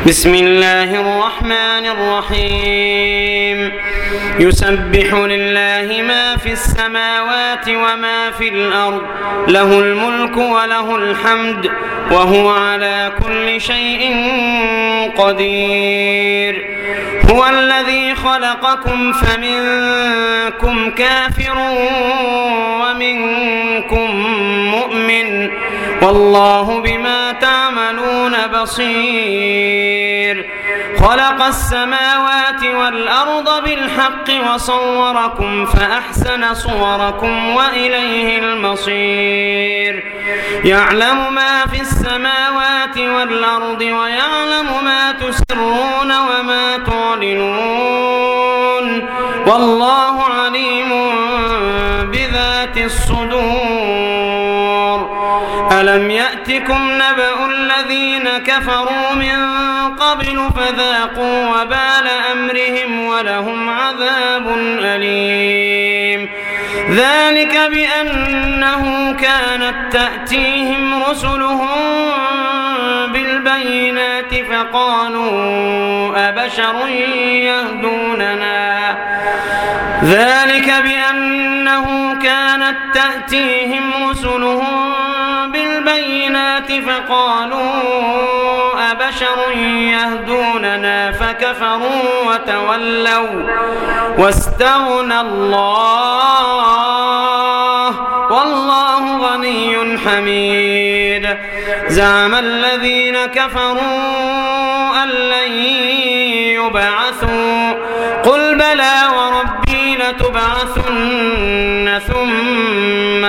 بسم الله الرحمن الرحيم يسبح لله ما في السماوات وما في الأرض له الملك وله الحمد وهو على كل شيء قدير هو الذي خلقكم فمنكم كافر ومنكم مؤمن والله بما تعملون بصير خلق السماوات والأرض بالحق وصوركم فأحسن صوركم وإليه المصير يعلم ما في السماوات والأرض ويعلم ما تسرون وما تعلنون والله عليم بذات الصدور ألم يأتكم نبأ الذين كفروا من قبل فذاقوا وبال أمرهم ولهم عذاب أليم ذلك بأنه كانت تأتيهم رسلهم بالبينات فقالوا أبشر يهدوننا ذلك بأنه كانت تأتيهم رسلهم بالبينات فقالوا أبشر يهدوننا فكفروا وتولوا واستغنى الله والله غني حميد زعم الذين كفروا أن لن يبعثوا قل بلى وربي لتبعثن ثم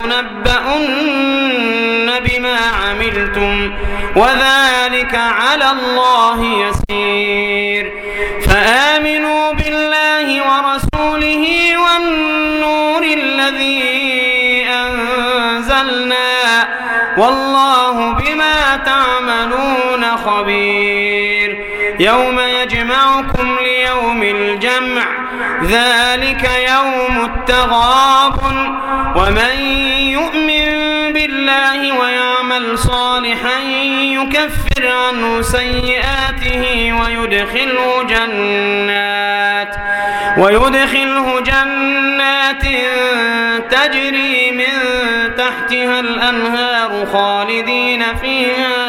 لتنبؤن بما عملتم وذلك على الله يسير فآمنوا بالله ورسوله والنور الذي أنزلنا والله بما تعملون خبير يوم يجمعكم ليوم الجمع ذلك يوم التغابن ومن يؤمن بالله ويعمل صالحا يكفر عنه سيئاته ويدخله جنات تجري من تحتها الأنهار خالدين فيها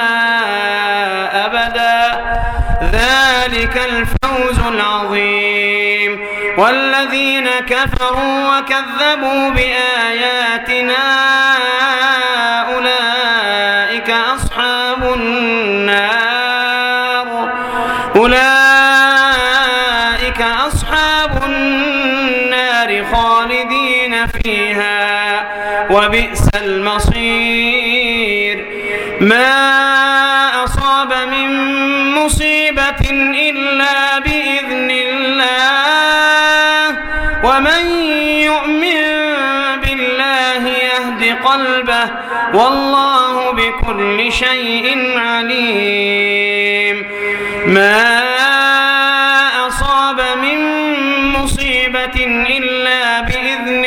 أبدا ذلك الفوز العظيم والذين كفروا وكذبوا بآياتنا أولئك أصحاب النار خالدين فيها وبئس المصير ما أصاب من مصيبة إلا بإذن الله ومن يؤمن بالله يهد قلبه والله بكل شيء عليم ما أصاب من مصيبة إلا بإذن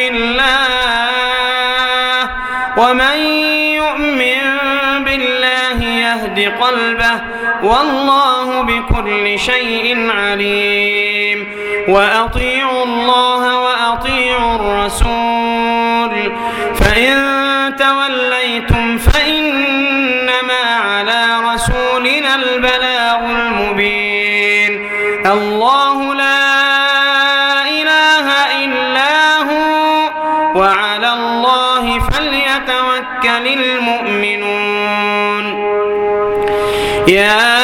الله ومن يؤمن بالله يهد قلبه والله بكل شيء عليم وأطيعوا الله وأطيعوا الرسول فإن توليتم فإنما على رسولنا البلاغ المبين الله لا إله إلا هو وعلى الله فليتوكل المؤمنون يا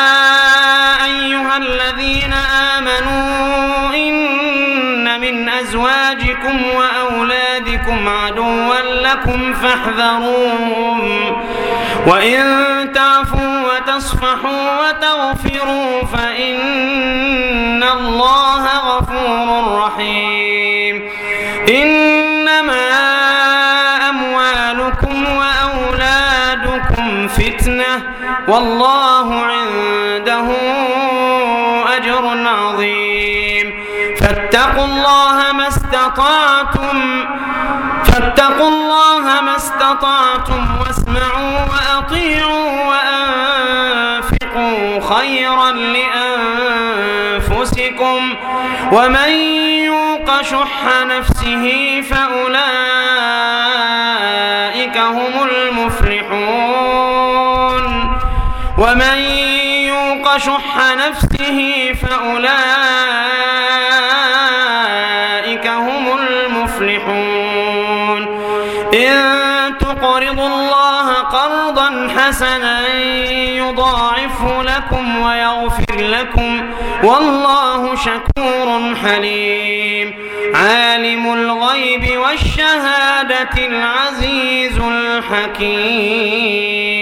أيها الذين آمنوا إن من أزواجكم وأولادكم عدوا لكم فاحذروهم وإن تعفوا وتصفحوا وتغفروا فإن الله غفور رحيم إنما أموالكم وأولادكم فتنة والله عنده أجر عظيم فاتقوا الله ما استطعتم واسمعوا وأطيعوا وأنفقوا خيرا لأنفسكم ومن يوق شح نفسه فأولئك هم المفلحون ومن يوق شح نفسه فأولئك هم المفلحون إن تقرضوا الله قرضا حسنا يضاعفه لكم ويغفر لكم والله شكور حليم عالم الغيب والشهادة العزيز الحكيم.